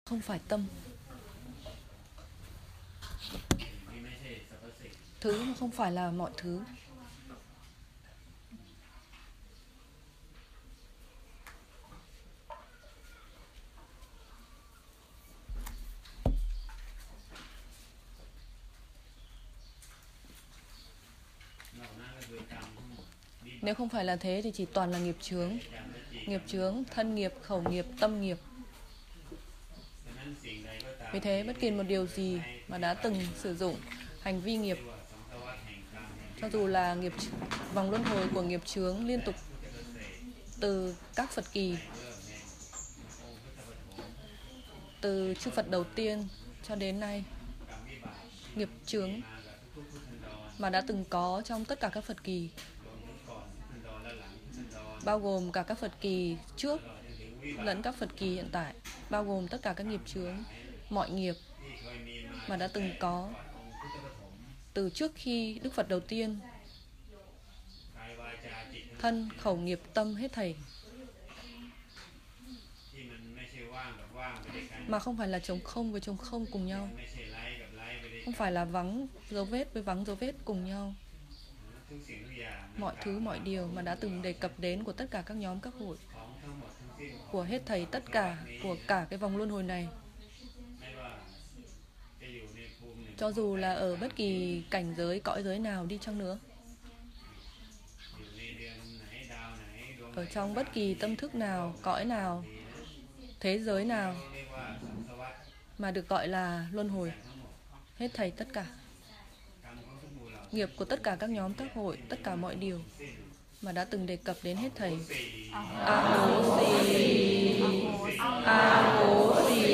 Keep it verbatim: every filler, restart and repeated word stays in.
không phải tâm. Thứ mà không phải là mọi thứ. Nếu không phải là thế thì chỉ toàn là nghiệp chướng. Nghiệp chướng, thân nghiệp, khẩu nghiệp, tâm nghiệp. Vì thế bất kỳ một điều gì mà đã từng sử dụng hành vi nghiệp, cho dù là nghiệp vòng luân hồi của nghiệp chướng liên tục từ các Phật kỳ, từ chư Phật đầu tiên cho đến nay, nghiệp chướng mà đã từng có trong tất cả các Phật kỳ, bao gồm cả các Phật kỳ trước lẫn các Phật kỳ hiện tại, bao gồm tất cả các nghiệp chướng, mọi nghiệp mà đã từng có từ trước khi Đức Phật đầu tiên, thân, khẩu, nghiệp, tâm hết thảy, mà không phải là trống không với trống không cùng nhau, không phải là vắng dấu vết với vắng dấu vết cùng nhau. Mọi thứ, mọi điều mà đã từng đề cập đến của tất cả các nhóm các hội, của hết thảy tất cả, của cả cái vòng luân hồi này, cho dù là ở bất kỳ cảnh giới, cõi giới nào đi chăng nữa, ở trong bất kỳ tâm thức nào, cõi nào, thế giới nào mà được gọi là luân hồi, hết thảy tất cả nghiệp của tất cả các nhóm các hội, tất cả mọi điều mà đã từng đề cập đến hết thảy. A Hố Xì, A Hố Xì.